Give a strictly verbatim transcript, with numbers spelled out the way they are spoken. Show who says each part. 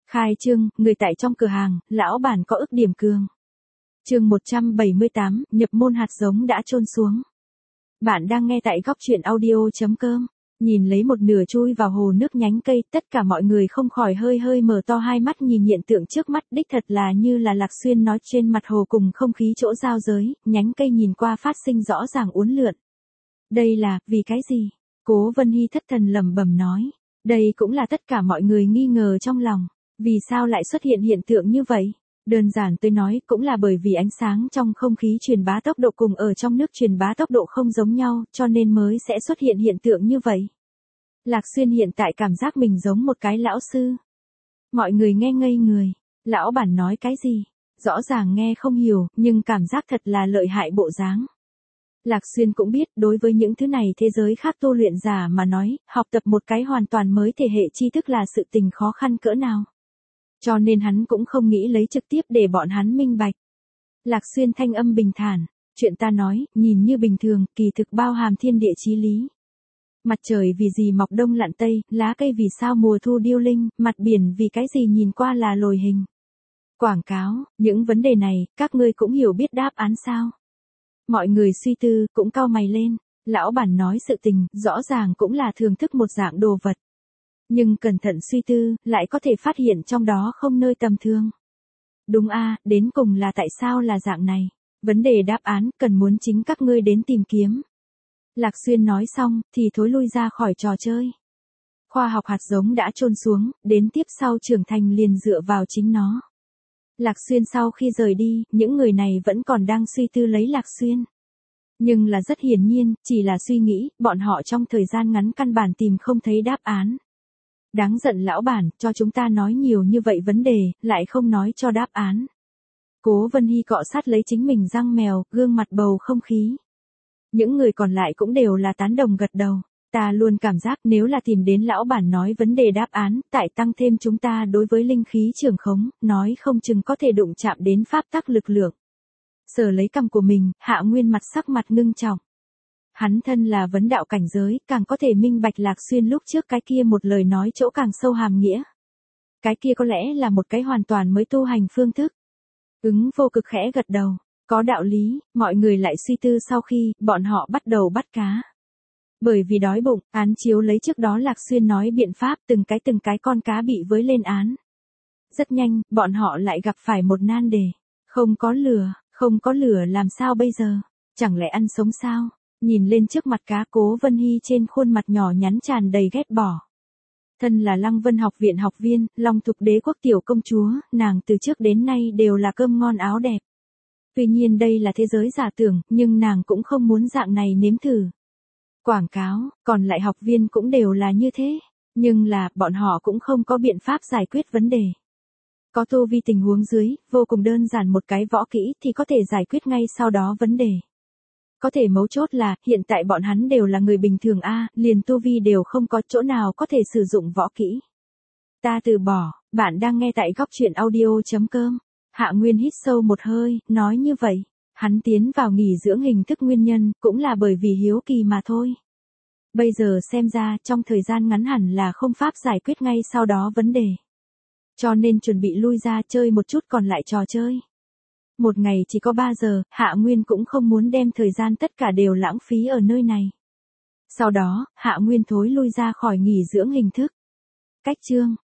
Speaker 1: Khai trương, người tại trong cửa hàng, lão bản có ức điểm cường. Chương một trăm bảy mươi tám, nhập môn hạt giống đã chôn xuống. Bạn đang nghe tại góc truyện audio chấm com. Nhìn lấy một nửa chui vào hồ nước nhánh cây, tất cả mọi người không khỏi hơi hơi mở to hai mắt nhìn hiện tượng trước mắt, đích thật là như là Lạc Xuyên nói, trên mặt hồ cùng không khí chỗ giao giới, nhánh cây nhìn qua phát sinh rõ ràng uốn lượn. Đây là, vì cái gì? Cố Vân Hy thất thần lẩm bẩm nói. Đây cũng là tất cả mọi người nghi ngờ trong lòng. Vì sao lại xuất hiện hiện tượng như vậy? Đơn giản tôi nói, cũng là bởi vì ánh sáng trong không khí truyền bá tốc độ cùng ở trong nước truyền bá tốc độ không giống nhau, cho nên mới sẽ xuất hiện hiện tượng như vậy. Lạc Xuyên hiện tại cảm giác mình giống một cái lão sư. Mọi người nghe ngây người. Lão bản nói cái gì? Rõ ràng nghe không hiểu, nhưng cảm giác thật là lợi hại bộ dáng. Lạc Xuyên cũng biết, đối với những thứ này thế giới khác tu luyện giả mà nói, học tập một cái hoàn toàn mới thể hệ tri thức là sự tình khó khăn cỡ nào. Cho nên hắn cũng không nghĩ lấy trực tiếp để bọn hắn minh bạch. Lạc Xuyên thanh âm bình thản, chuyện ta nói, nhìn như bình thường, kỳ thực bao hàm thiên địa chí lý. Mặt trời vì gì mọc đông lặn tây, lá cây vì sao mùa thu điêu linh, mặt biển vì cái gì nhìn qua là lồi hình. Quảng cáo, những vấn đề này, các ngươi cũng hiểu biết đáp án sao? Mọi người suy tư, cũng cau mày lên. Lão bản nói sự tình, rõ ràng cũng là thưởng thức một dạng đồ vật. Nhưng cẩn thận suy tư, lại có thể phát hiện trong đó không nơi tầm thường. Đúng a, đến cùng là tại sao là dạng này? Vấn đề đáp án, cần muốn chính các ngươi đến tìm kiếm. Lạc Xuyên nói xong, thì thối lui ra khỏi trò chơi. Khoa học hạt giống đã chôn xuống, đến tiếp sau trưởng thành liền dựa vào chính nó. Lạc Xuyên sau khi rời đi, những người này vẫn còn đang suy tư lấy Lạc Xuyên. Nhưng là rất hiển nhiên, chỉ là suy nghĩ, bọn họ trong thời gian ngắn căn bản tìm không thấy đáp án. Đáng giận lão bản, cho chúng ta nói nhiều như vậy vấn đề, lại không nói cho đáp án. Cố Vân Hy cọ sát lấy chính mình răng mèo, gương mặt bầu không khí. Những người còn lại cũng đều là tán đồng gật đầu. Ta luôn cảm giác nếu là tìm đến lão bản nói vấn đề đáp án, tại tăng thêm chúng ta đối với linh khí trường khống, nói không chừng có thể đụng chạm đến pháp tắc lực lượng. Sờ lấy cằm của mình, Hạ Nguyên mặt sắc mặt ngưng trọng. Hắn thân là vấn đạo cảnh giới, càng có thể minh bạch Lạc Xuyên lúc trước cái kia một lời nói chỗ càng sâu hàm nghĩa. Cái kia có lẽ là một cái hoàn toàn mới tu hành phương thức. Ứng vô cực khẽ gật đầu. Có đạo lý, mọi người lại suy tư sau khi, bọn họ bắt đầu bắt cá. Bởi vì đói bụng, án chiếu lấy trước đó Lạc Xuyên nói biện pháp, từng cái từng cái con cá bị với lên án. Rất nhanh, bọn họ lại gặp phải một nan đề. Không có lửa, không có lửa làm sao bây giờ? Chẳng lẽ ăn sống sao? Nhìn lên trước mặt cá, Cố Vân Hy trên khuôn mặt nhỏ nhắn tràn đầy ghét bỏ. Thân là Lăng Vân học viện học viên, Long Thục Đế quốc tiểu công chúa, nàng từ trước đến nay đều là cơm ngon áo đẹp. Tuy nhiên đây là thế giới giả tưởng, nhưng nàng cũng không muốn dạng này nếm thử. Quảng cáo, còn lại học viên cũng đều là như thế. Nhưng là, bọn họ cũng không có biện pháp giải quyết vấn đề. Có tu vi tình huống dưới, vô cùng đơn giản một cái võ kỹ thì có thể giải quyết ngay sau đó vấn đề. Có thể mấu chốt là, hiện tại bọn hắn đều là người bình thường a, liền tu vi đều không có chỗ nào có thể sử dụng võ kỹ. Ta từ bỏ, bạn đang nghe tại góc truyện audio chấm com. Hạ Nguyên hít sâu một hơi, nói như vậy. Hắn tiến vào nghỉ dưỡng hình thức nguyên nhân, cũng là bởi vì hiếu kỳ mà thôi. Bây giờ xem ra, trong thời gian ngắn hẳn là không pháp giải quyết ngay sau đó vấn đề. Cho nên chuẩn bị lui ra chơi một chút còn lại trò chơi. Một ngày chỉ có ba giờ, Hạ Nguyên cũng không muốn đem thời gian tất cả đều lãng phí ở nơi này. Sau đó, Hạ Nguyên thối lui ra khỏi nghỉ dưỡng hình thức. Cách chương.